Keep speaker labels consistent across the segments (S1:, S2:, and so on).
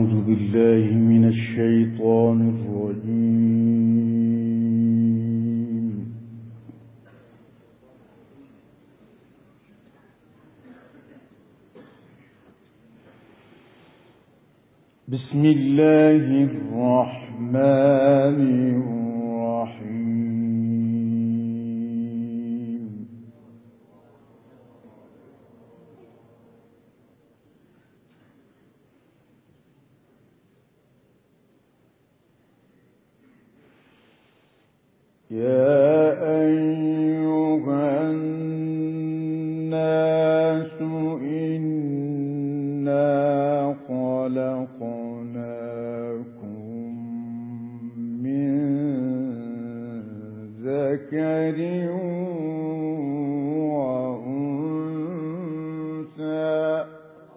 S1: أعوذ بالله من الشيطان الرجيم. بسم الله الرحمن الرحيم. يا أيها الناس إنا خلقناكم من ذكر وأنثى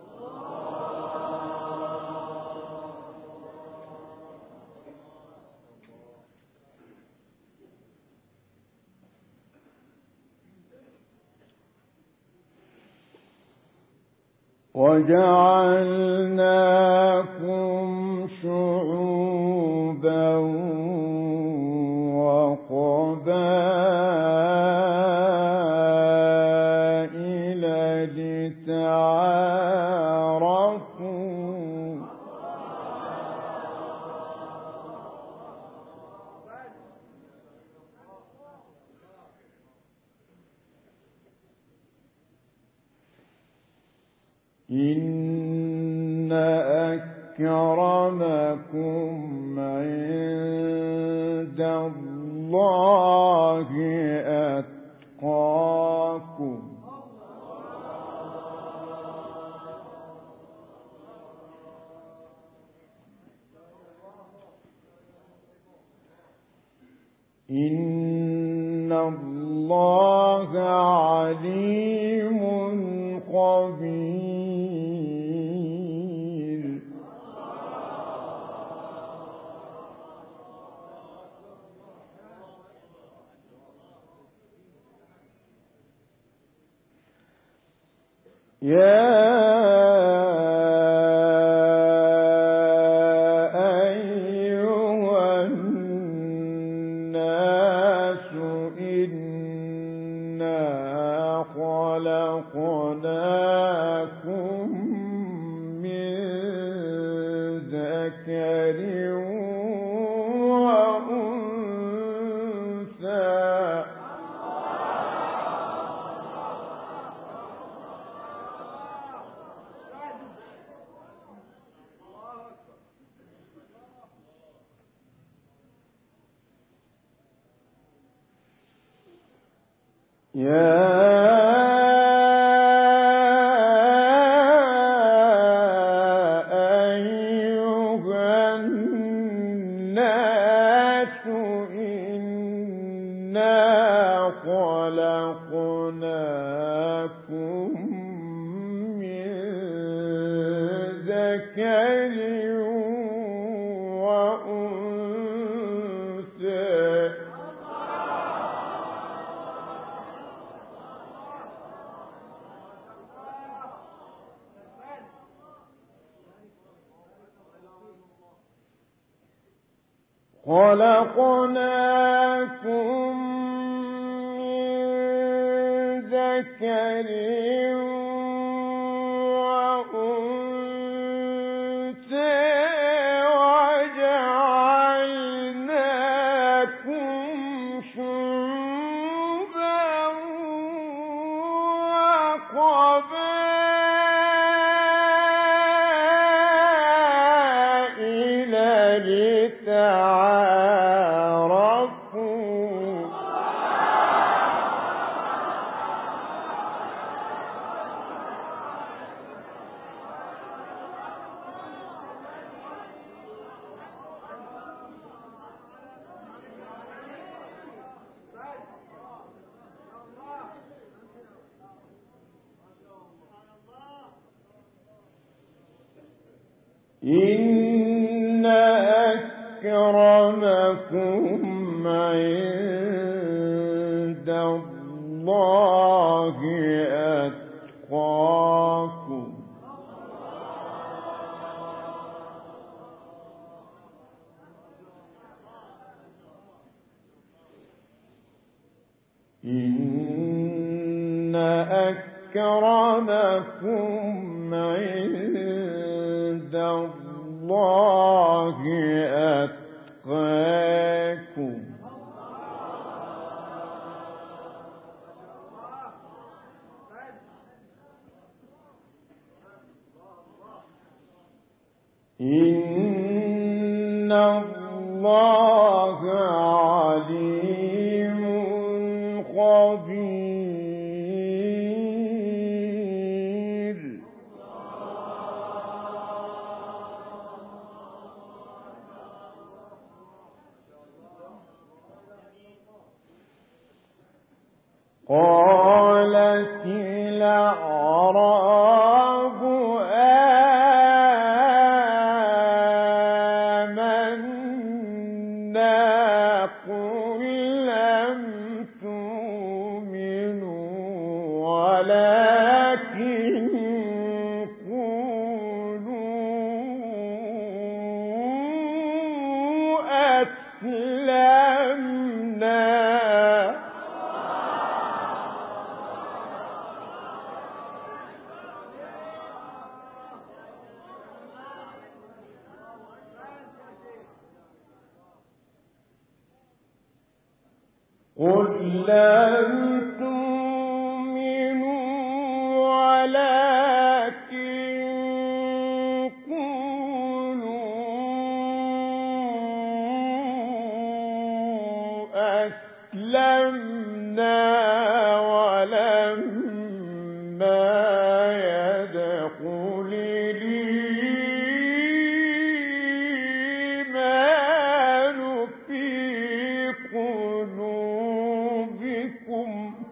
S1: وجعلناكم شعوبا وقبائل لتعارفوا إن أكرمكم عند الله أتقاكم إن الله عليم خبير. يا أيها الناس إنا خلقناكم من ذكر وأنثى يا أيها الناس إنا خلقناكم من ذكر وأنثى خلقناكم من ذكر وأنثى وجعلناكم شعوبا وقبائل لتعارفوا إن أكرمكم عند الله أتقاكم أكرمكم عند الله أتقاكم. إن الله عليم خبير. قالت الأعراب آمنا قل لم تؤمنوا ولكن قولوا أسلمنا. قل لم تؤمنوا ولكن قولوا أسلمنا ولما يدخل الإيمان في قلوبكم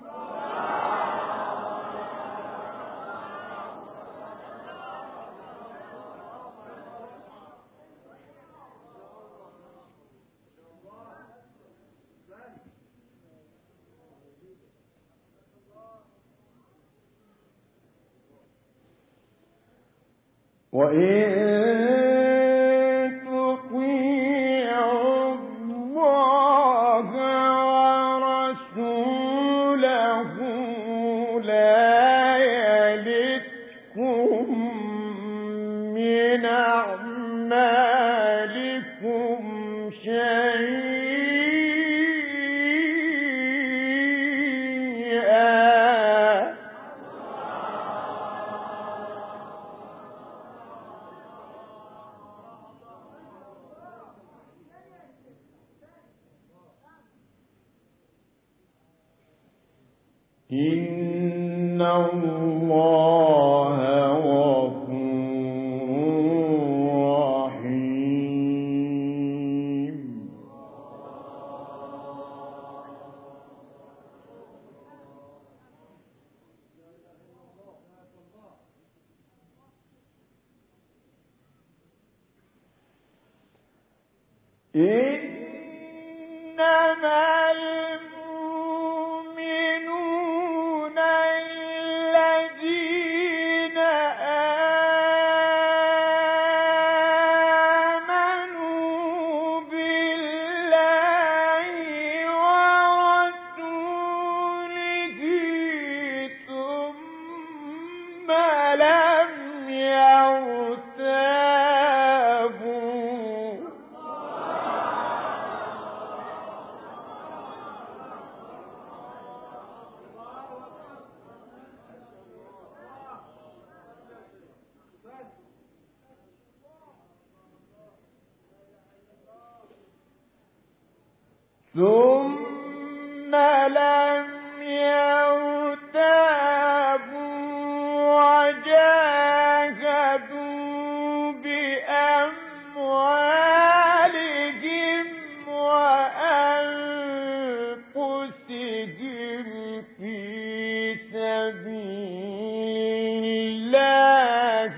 S1: وإن تطيعوا الله ورسوله لا يلتكم من أعمالكم شيئا. إن الله غفور رحيم. إنما المؤمنون الذين آمنوا بالله ورسوله ثم لم يرتابوا. ثم لم يرتابوا وجاهدوا بأموالهم وأنفسهم في سبيل الله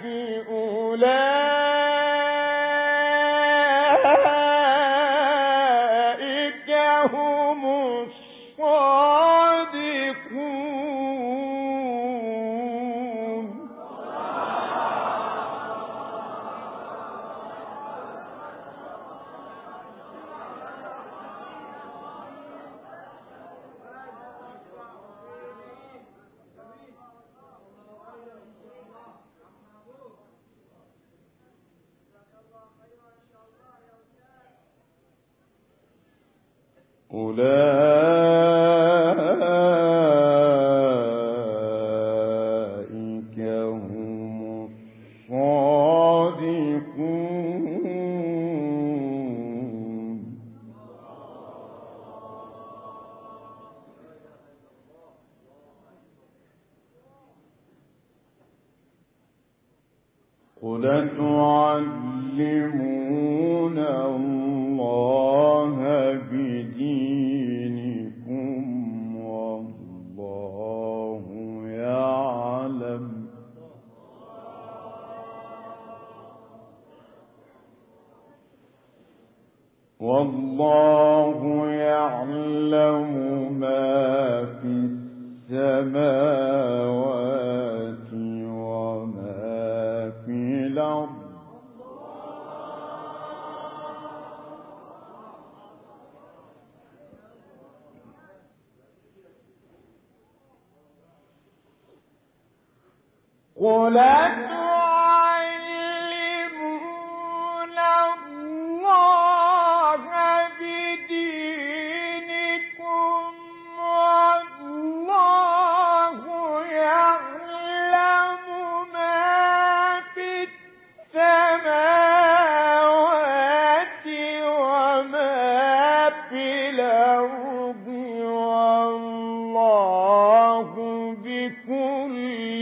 S1: أولئك هم الصادقون. أولئك هم الصادقون. قل تعلمون الله بدينكم والله يعلم ما في السماوات وما في الأرض. قل تعلمون الله بدينكم والله يعلم ما في السماوات وما في الأرض والله بكل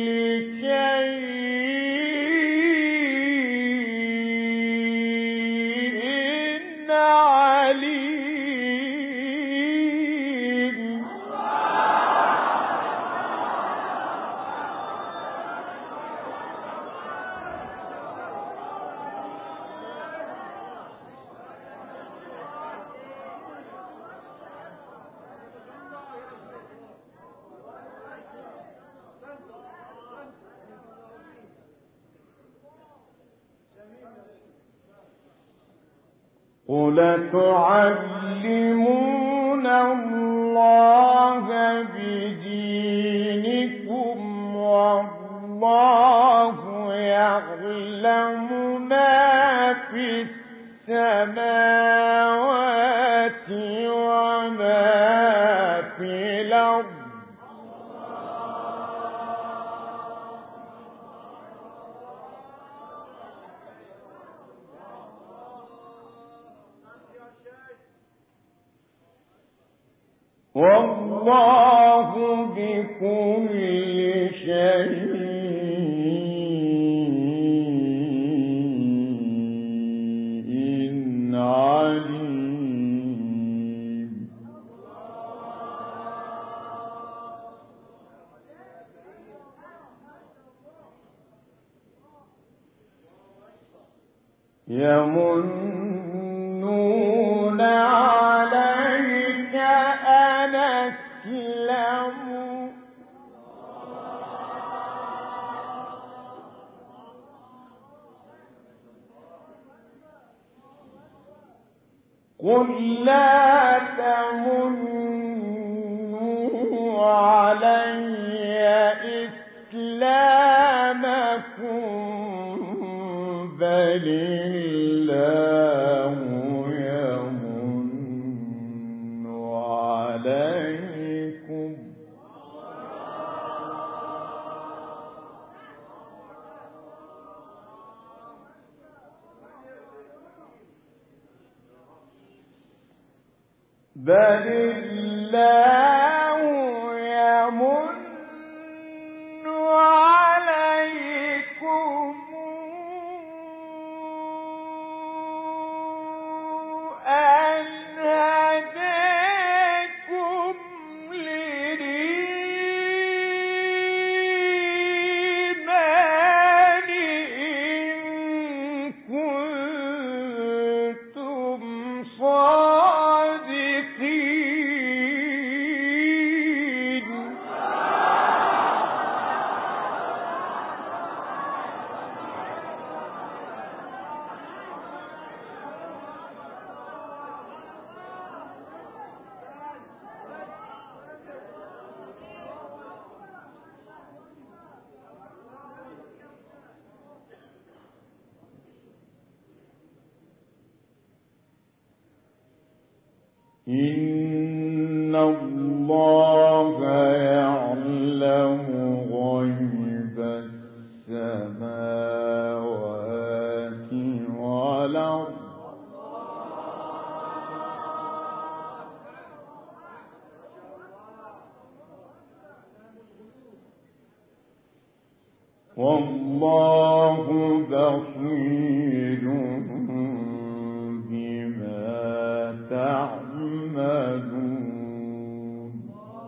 S1: قل تعلمون الله بدينكم والله يعلم ما في السماوات وما في الأرض. والله بكل شيء عليم. يمنون عليك أن أسلموا قل لا تمنوا علي إسلامكم بل الله يمن عليكم بل الله يمن عليكم أن هداكم للإيمان إن كنتم صادقين. إن
S2: بصير بما تعملون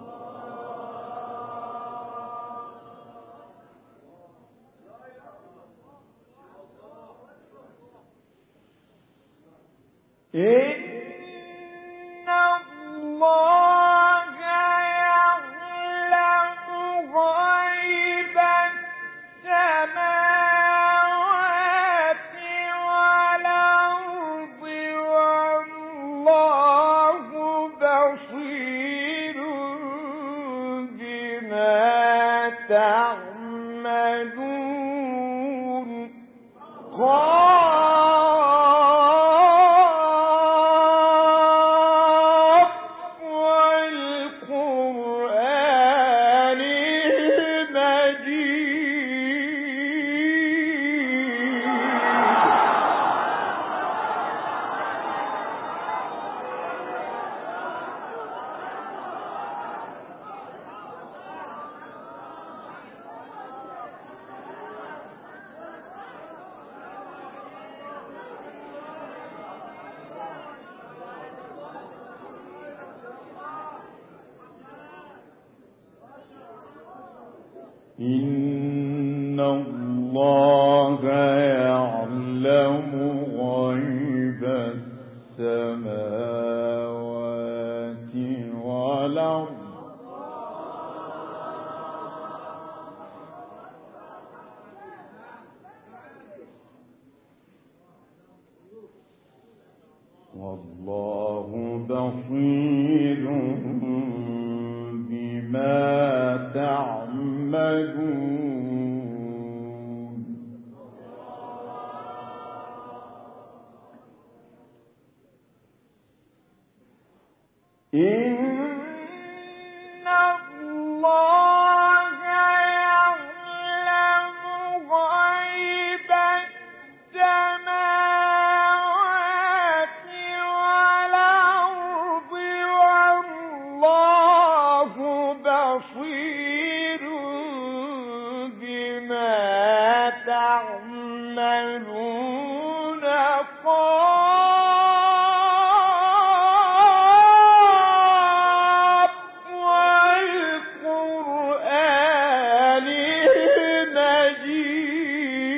S1: إن الله يعلم غيب السماوات والأرض والله بصير بما تعملون والقرآن
S2: إن الله يعلم غيب السماوات والأرض والله بصير بما تعملون إن الله يعلم غيب السماوات والأرض والله بصير بما تعملون قاف والقرآن المجيد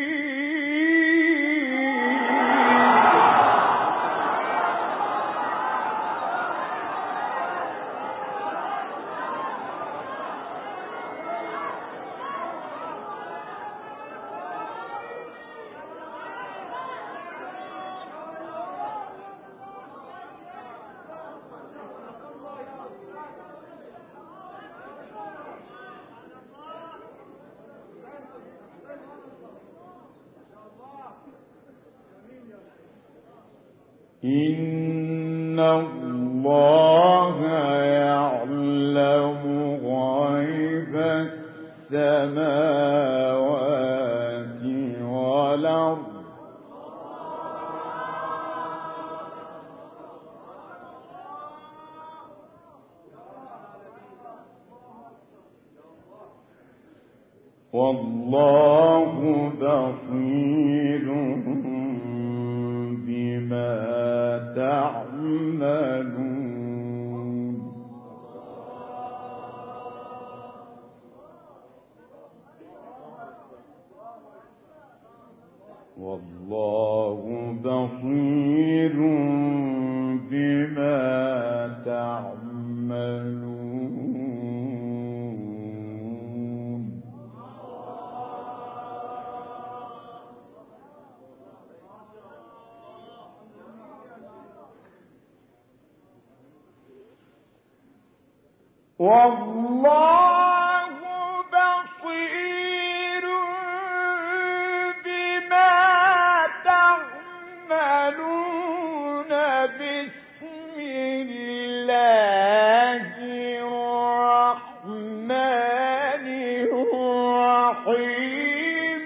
S2: إن الله يعلم غيب السماوات والأرض والله بصير بما تعملون والله بصير بما تعملون والله بصير بما تعملون بسم الله الرحمن الرحيم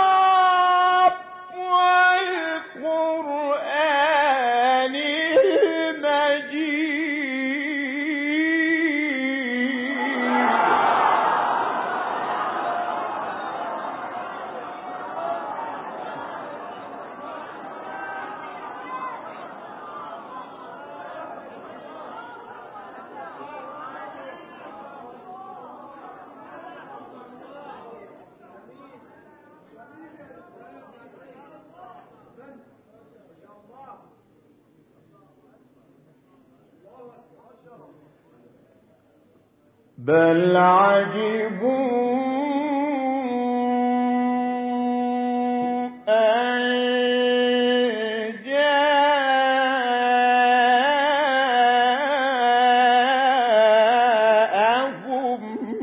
S2: قاف والقرآن بل عجبوا أن جاءهم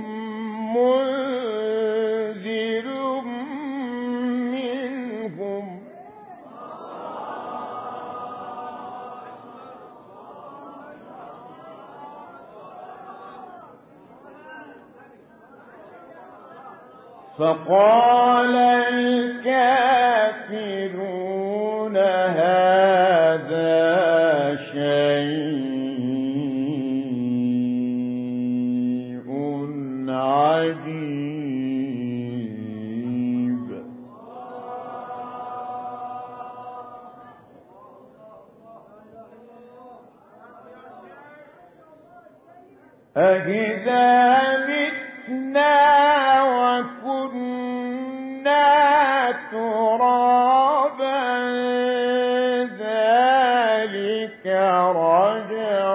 S2: منذر منهم فقال الكافرون هذا شيء عجيب أإذا متنا وكنا ترابا ذلك رجع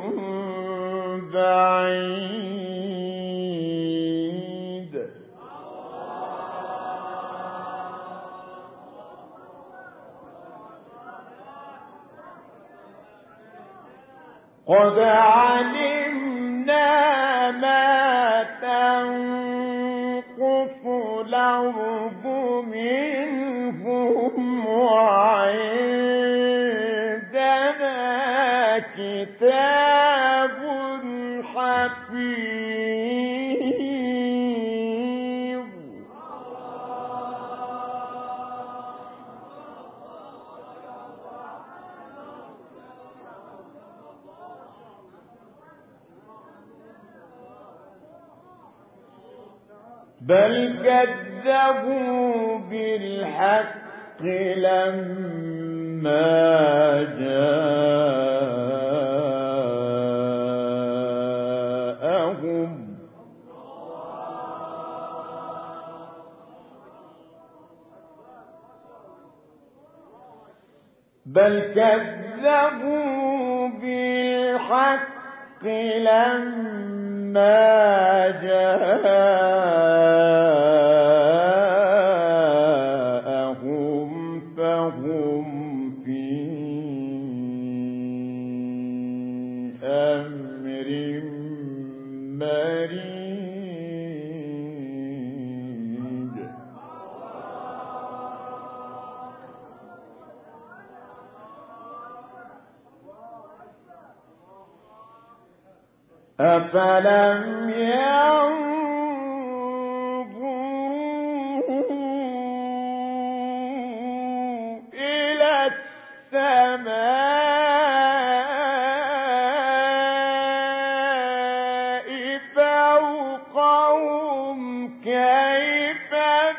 S2: بعيد قد علمنا ما تنقص الأرض منهم وعندنا كتاب حفيظ بل كذبوا بالحق لما جاءهم بل كذبوا بالحق لما جاءهم فهم في أمر مريج أفلم ينظروا إلى السماء فوقهم كيف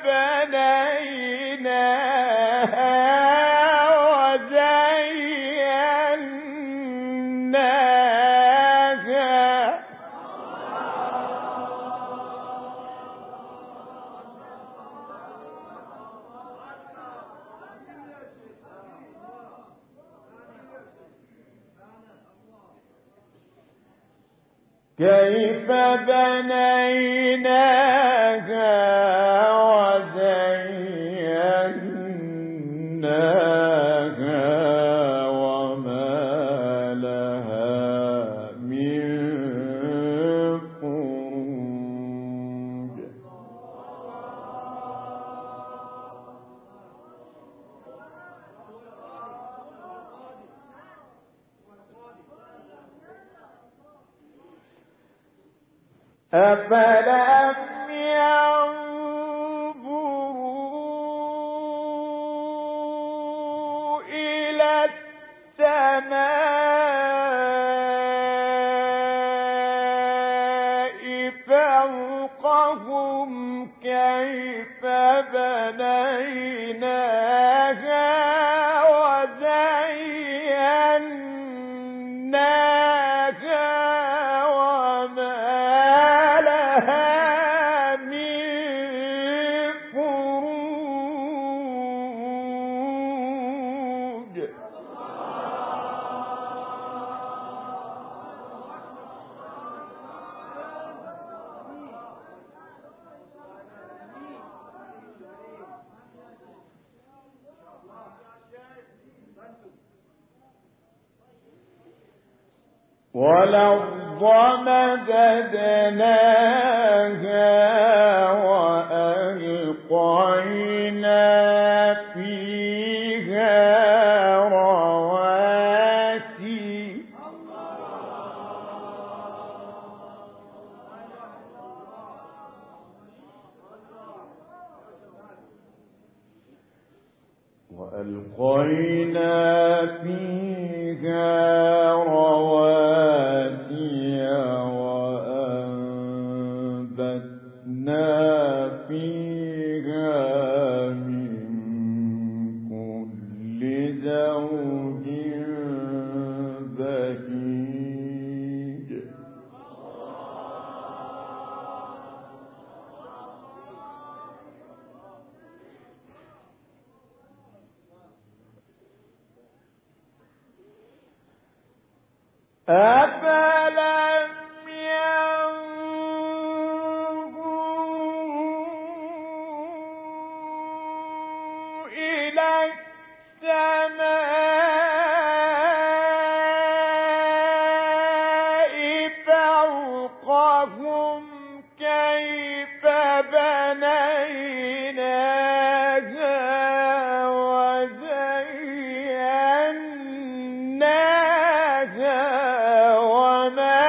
S2: بنيناها وزيناها كيف بنيناها وزيناها وما لها من فروج أفلم ينظروا إلى السماء فوقهم كيف بنيناها وزيناها وما لها من فروج والأرض مددناها وألقينا فيها رواسي وأنبتنا فيها من كل زوج بهيج أفلم ينظروا إلى السماء فوقهم كيف بنيناها وزيناها وما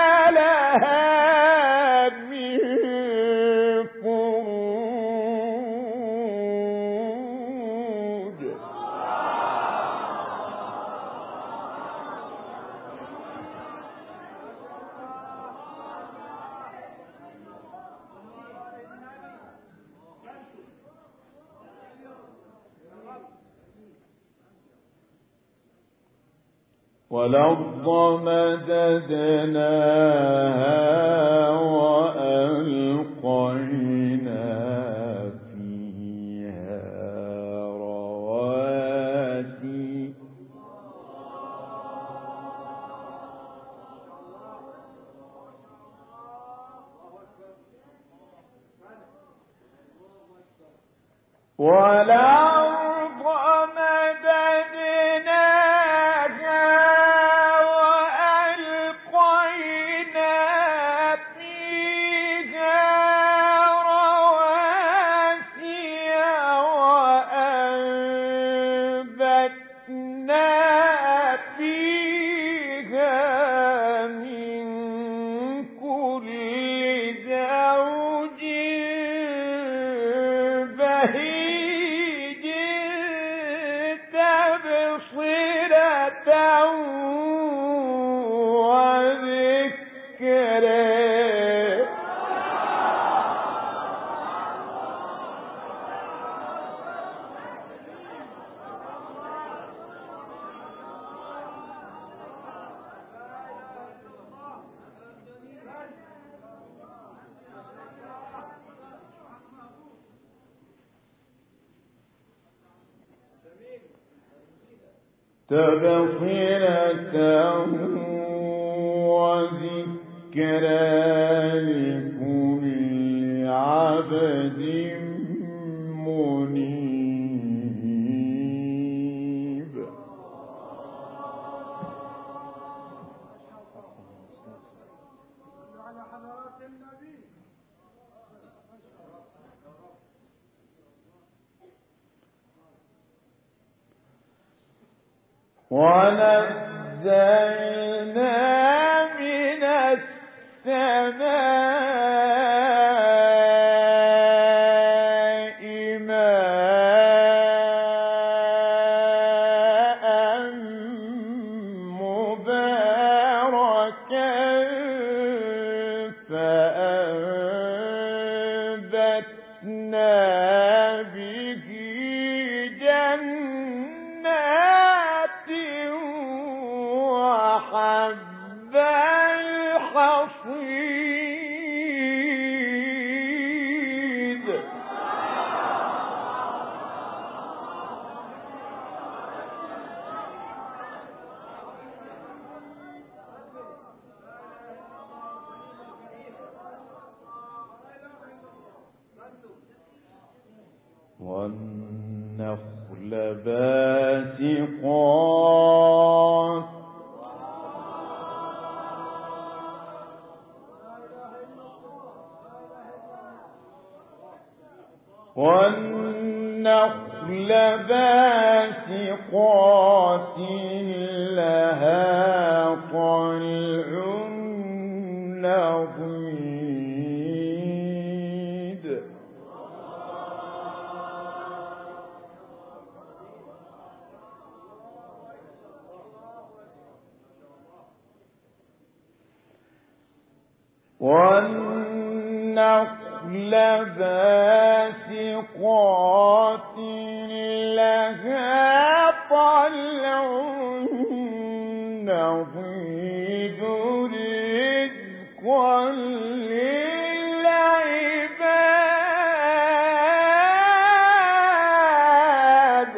S2: لها من فروج والأرض مددناها وألقينا فيها رواسي والأرض مددناها وألقينا فيها رواسي وأنبتنا فيها من كل زوج بهيج تبصرة وذكرى وذكرى لكل عبد منيب ونزلنا من السماء ماء مباركا فأنبتنا به جنات وحب الحصيد والنخل باسقات والنخل باسقات لها طلع نضيد والنخل باسقات لها طلع نضيد رزقا للعباد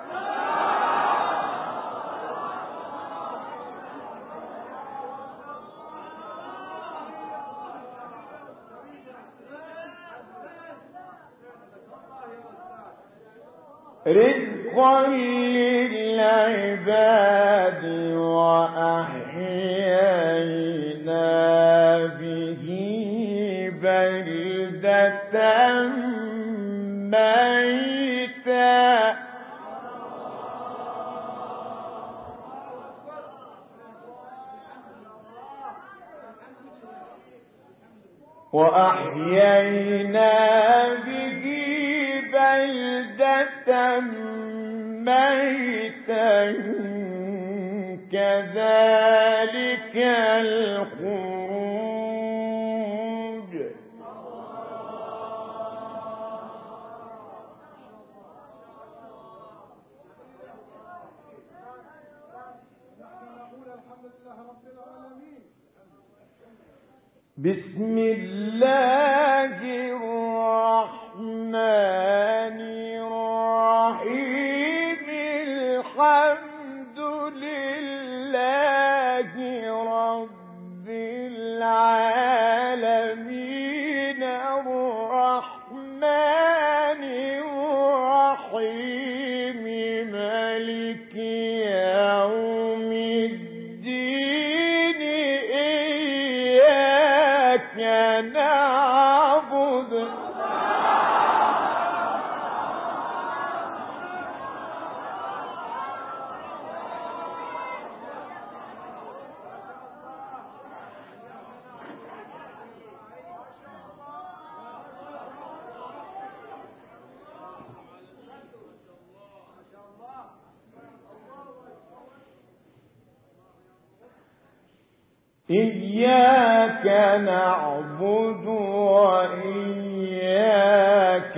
S2: رزقا للعباد وأحيينا به بلدة ميتا وأحيينا به بلدة ميتا كذلك الخروج بسم الله الرحمن الرحيم الحمد لله رب العالمين الرحمن الرحيم مالك يوم الدين إياك نعبد إياك نعبد وإياك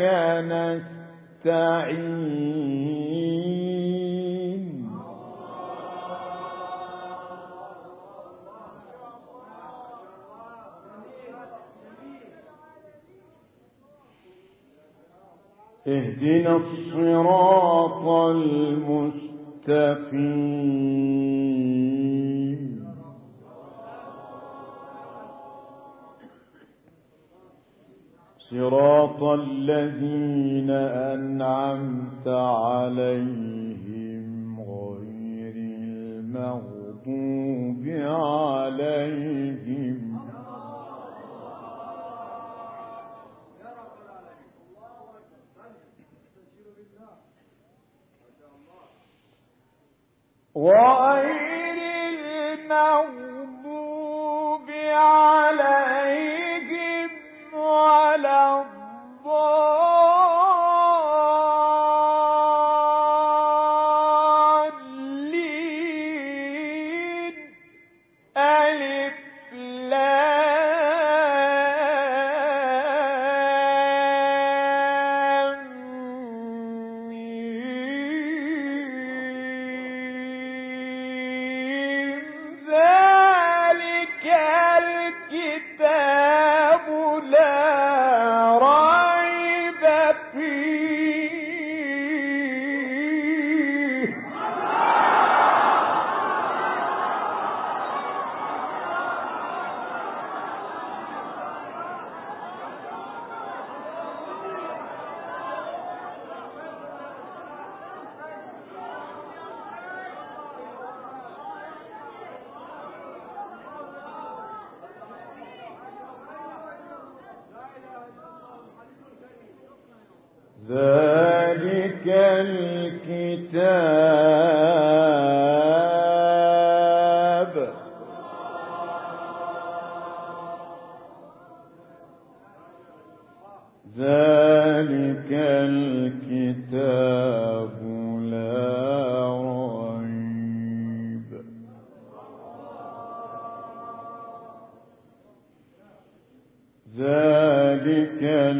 S2: نستعين اهدنا الصراط المستقيم صراط الذين أنعمت عليهم غير المغضوب عليهم غير المغضوب عليهم ولا الضالين ألف لام ميم ذلك الكتاب لا ريب فيه ذلك الكتاب ذلك الكتاب لا ريب ذلك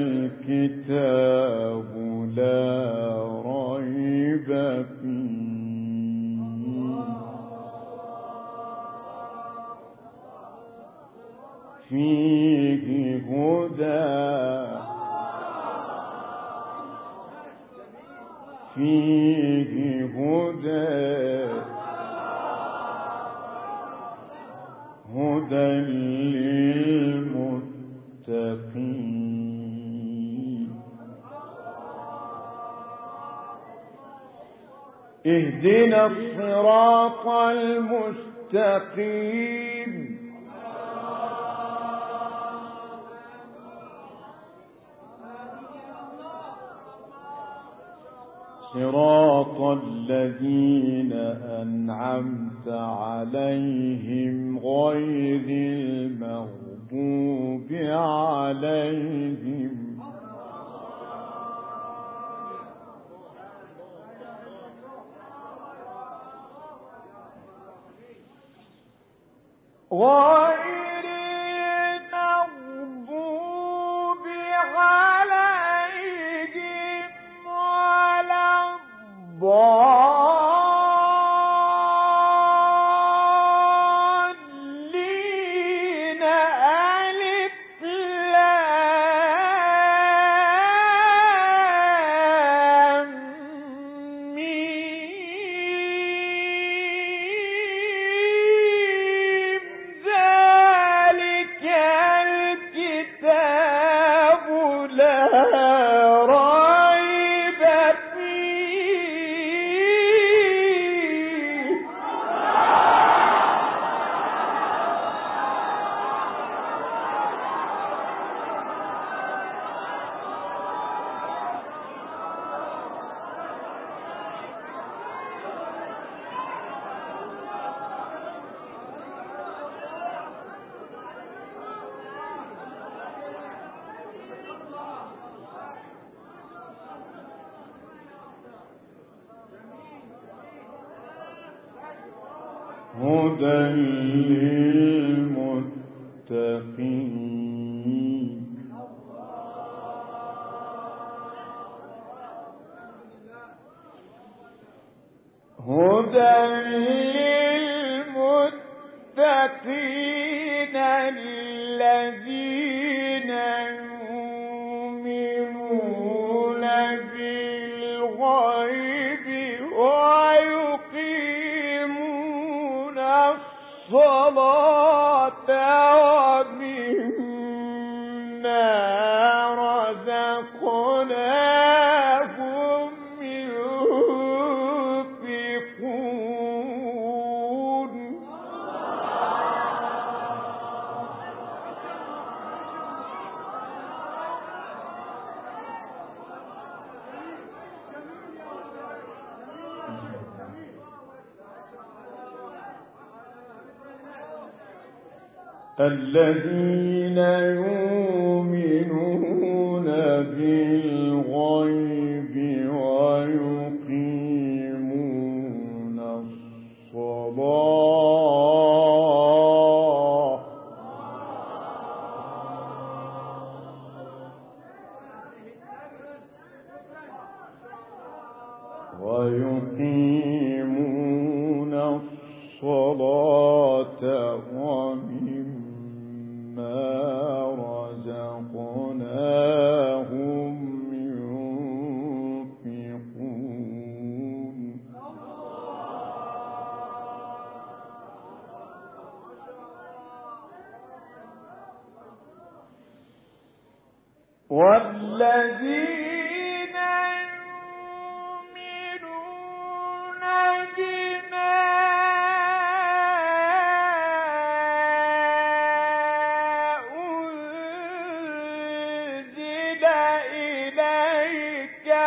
S2: الكتاب لا ريب فيه هدى هدى للمتقين اهدنا الصراط المستقيم صراط الذين أنعمت عليهم غير المغضوب عليهم غير المغضوب عليهم ولا الضالين ألف لام ميم ذلك الكتاب لا ريب فيه هدى للمتقين هدى للمتقين الذين يؤمنون بالغيب ويقيمون الصلاة ومما رزقناهم ينفقون الذين يؤمنون بالغيب ويقيمون الصلاة ومما رزقناهم ينفقون والذين يؤمنون بما أنزل إليك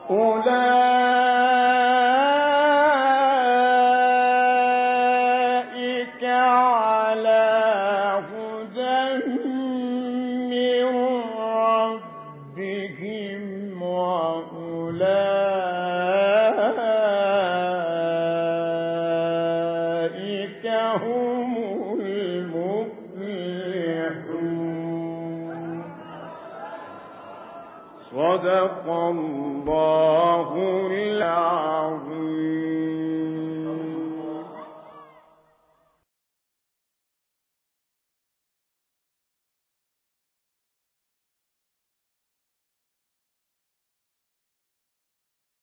S1: أولئك على هدى من ربهم وأولئك هم المفلحون. صدق الله العظيم.